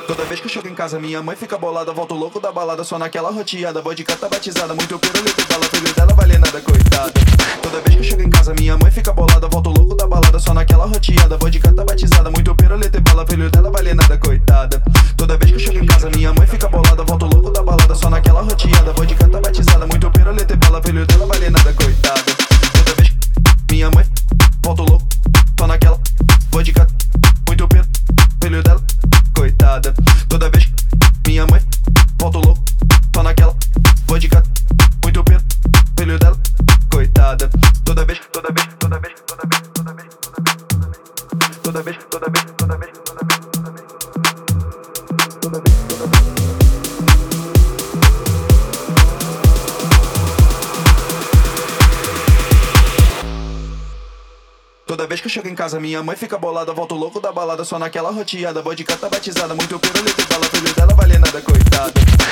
Toda vez que eu chego em casa, minha mãe fica bolada. Volto louco da balada, só naquela roteada. Vodka tá batizada, muito pirulito dela, filho dela vale nada, coitada. Toda vez que eu chego em casa, minha mãe fica bolada. Volto louco da balada, só naquela roteada. Vodka tá batizada, muito pirulito dela, filho dela vale nada, coitada. Toda vez que eu chego em casa, minha mãe fica bolada. Volto louco da balada, só naquela roteada. Vodka tá batizada, muito pirulito dela, filho dela vale nada, coitada. Toda vez que minha mãe volto louco, só naquela vodka, muito filho dela, coitada. Toda vez que minha mãe volto louco, só naquela vodka, muito filho dela, coitada. Toda vez, toda vez, toda vez, toda vez, toda vez, toda vez, toda vez, toda vez, toda vez, toda vez, toda vez, toda vez. Toda vez que eu chego em casa, minha mãe fica bolada. Volto louco da balada, só naquela roteada. Vodka tá batizada, muito pirulito dela, filho dela vale nada, coitada.